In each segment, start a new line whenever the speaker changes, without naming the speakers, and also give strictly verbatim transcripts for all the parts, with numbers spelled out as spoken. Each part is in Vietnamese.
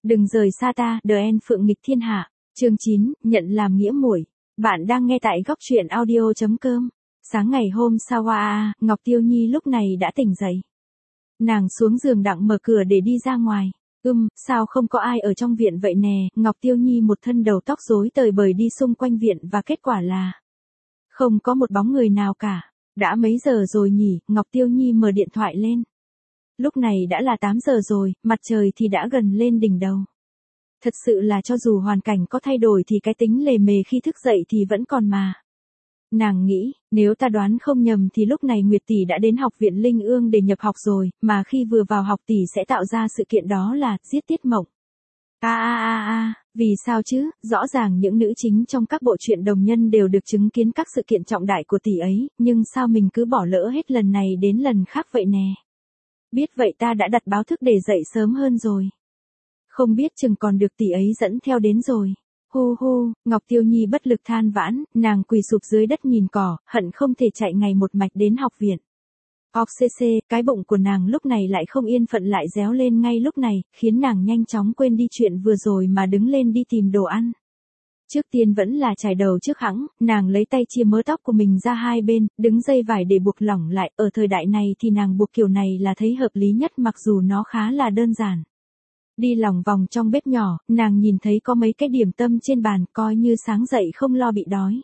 Đừng rời xa ta, The End Phượng nghịch thiên hạ. Chương chín, nhận làm nghĩa muội. Bạn đang nghe tại góc truyện audio chấm com. Sáng ngày hôm sau à, Ngọc Tiêu Nhi lúc này đã tỉnh dậy. Nàng xuống giường đặng mở cửa để đi ra ngoài. Ưm, sao không có ai ở trong viện vậy nè? Ngọc Tiêu Nhi một thân đầu tóc rối tời bời đi xung quanh viện và kết quả là không có một bóng người nào cả. Đã mấy giờ rồi nhỉ? Ngọc Tiêu Nhi mở điện thoại lên. Lúc này đã là tám giờ rồi, mặt trời thì đã gần lên đỉnh đầu. Thật sự là cho dù hoàn cảnh có thay đổi thì cái tính lề mề khi thức dậy thì vẫn còn mà. Nàng nghĩ, nếu ta đoán không nhầm thì lúc này Nguyệt tỷ đã đến học viện Linh Ương để nhập học rồi, mà khi vừa vào học tỷ sẽ tạo ra sự kiện đó là giết Tiết Mộng. A a a a, vì sao chứ? Rõ ràng những nữ chính trong các bộ truyện đồng nhân đều được chứng kiến các sự kiện trọng đại của tỷ ấy, nhưng sao mình cứ bỏ lỡ hết lần này đến lần khác vậy nè? Biết vậy ta đã đặt báo thức để dậy sớm hơn rồi. Không biết chừng còn được tỷ ấy dẫn theo đến rồi. Hu hu, Ngọc Tiêu Nhi bất lực than vãn, nàng quỳ sụp dưới đất nhìn cỏ, hận không thể chạy ngày một mạch đến học viện. Ọc xê xê, cái bụng của nàng lúc này lại không yên phận lại réo lên ngay lúc này, khiến nàng nhanh chóng quên đi chuyện vừa rồi mà đứng lên đi tìm đồ ăn. Trước tiên vẫn là chải đầu trước hẵng, nàng lấy tay chia mớ tóc của mình ra hai bên, đứng dây vải để buộc lỏng lại, ở thời đại này thì nàng buộc kiểu này là thấy hợp lý nhất mặc dù nó khá là đơn giản. Đi lòng vòng trong bếp nhỏ, nàng nhìn thấy có mấy cái điểm tâm trên bàn, coi như sáng dậy không lo bị đói.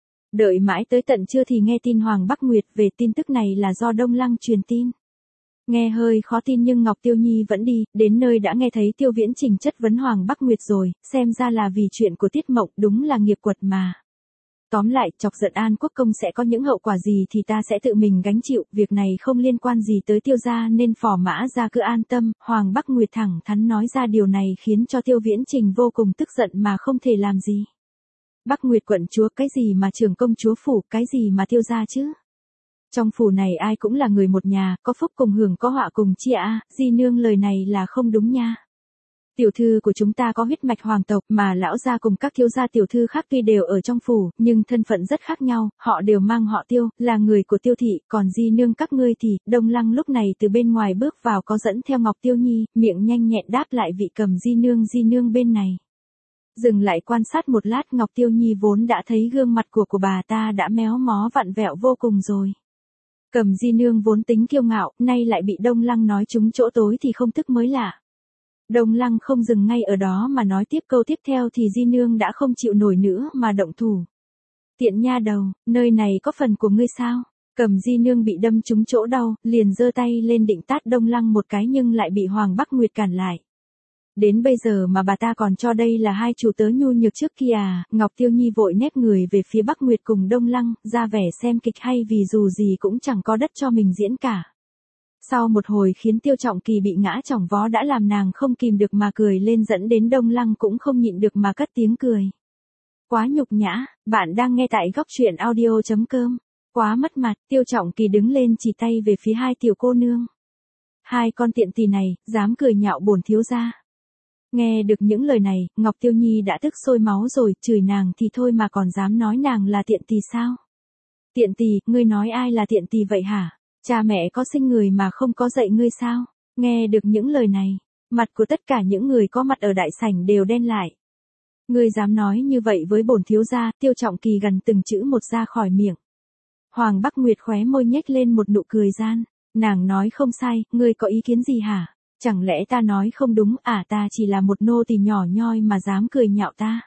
Đợi mãi tới tận trưa thì nghe tin Hoàng Bắc Nguyệt về, tin tức này là do Đông Lăng truyền tin. Nghe hơi khó tin nhưng Ngọc Tiêu Nhi vẫn đi, đến nơi đã nghe thấy Tiêu Viễn Trình chất vấn Hoàng Bắc Nguyệt rồi, xem ra là vì chuyện của Tiết Mộng, đúng là nghiệp quật mà. Tóm lại, chọc giận An Quốc Công sẽ có những hậu quả gì thì ta sẽ tự mình gánh chịu, việc này không liên quan gì tới Tiêu gia nên Phò Mã gia cứ an tâm. Hoàng Bắc Nguyệt thẳng thắn nói ra điều này khiến cho Tiêu Viễn Trình vô cùng tức giận mà không thể làm gì. Bắc Nguyệt quận chúa, cái gì mà trưởng công chúa phủ, cái gì mà Tiêu gia chứ? Trong phủ này ai cũng là người một nhà, có phúc cùng hưởng có họa cùng chia à, di nương lời này là không đúng nha. Tiểu thư của chúng ta có huyết mạch hoàng tộc mà lão gia cùng các thiếu gia tiểu thư khác tuy đều ở trong phủ, nhưng thân phận rất khác nhau, họ đều mang họ Tiêu, là người của Tiêu thị, còn di nương các ngươi thì, Đông Lăng lúc này từ bên ngoài bước vào có dẫn theo Ngọc Tiêu Nhi, miệng nhanh nhẹn đáp lại vị cầm di nương di nương bên này. Dừng lại quan sát một lát, Ngọc Tiêu Nhi vốn đã thấy gương mặt của của bà ta đã méo mó vặn vẹo vô cùng rồi. Cầm di nương vốn tính kiêu ngạo, nay lại bị Đông Lăng nói trúng chỗ tối thì không tức mới lạ. Đông Lăng không dừng ngay ở đó mà nói tiếp câu tiếp theo thì di nương đã không chịu nổi nữa mà động thủ. Tiện nha đầu, nơi này có phần của ngươi sao? Cầm di nương bị đâm trúng chỗ đau, liền giơ tay lên định tát Đông Lăng một cái nhưng lại bị Hoàng Bắc Nguyệt cản lại. Đến bây giờ mà bà ta còn cho đây là hai chủ tớ nhu nhược trước kia à? Ngọc Tiêu Nhi vội nép người về phía Bắc Nguyệt cùng Đông Lăng, ra vẻ xem kịch hay vì dù gì cũng chẳng có đất cho mình diễn cả. Sau một hồi khiến Tiêu Trọng Kỳ bị ngã chỏng vó đã làm nàng không kìm được mà cười lên, dẫn đến Đông Lăng cũng không nhịn được mà cất tiếng cười. Quá nhục nhã, bạn đang nghe tại góc truyện audio chấm com. Quá mất mặt, Tiêu Trọng Kỳ đứng lên chỉ tay về phía hai tiểu cô nương. Hai con tiện tỳ này, dám cười nhạo bổn thiếu gia. Nghe được những lời này, Ngọc Tiêu Nhi đã tức sôi máu rồi, chửi nàng thì thôi mà còn dám nói nàng là tiện tỳ sao? Tiện tỳ, ngươi nói ai là tiện tỳ vậy hả? Cha mẹ có sinh người mà không có dạy ngươi sao? Nghe được những lời này, mặt của tất cả những người có mặt ở đại sảnh đều đen lại. Ngươi dám nói như vậy với bổn thiếu gia? Tiêu Trọng Kỳ gần từng chữ một ra khỏi miệng. Hoàng Bắc Nguyệt khóe môi nhếch lên một nụ cười gian. Nàng nói không sai, ngươi có ý kiến gì hả? Chẳng lẽ ta nói không đúng à? Ta chỉ là một nô tỳ nhỏ nhoi mà dám cười nhạo ta.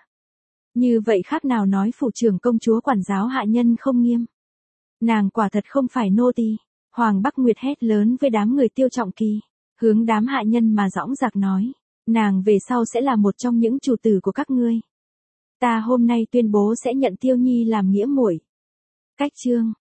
Như vậy khác nào nói phủ trưởng công chúa quản giáo hạ nhân không nghiêm. Nàng quả thật không phải nô tỳ. Hoàng Bắc Nguyệt hét lớn với đám người Tiêu Trọng Kỳ, hướng đám hạ nhân mà dõng dạc nói, nàng về sau sẽ là một trong những chủ tử của các ngươi. Ta hôm nay tuyên bố sẽ nhận Tiêu Nhi làm nghĩa muội. Cách chương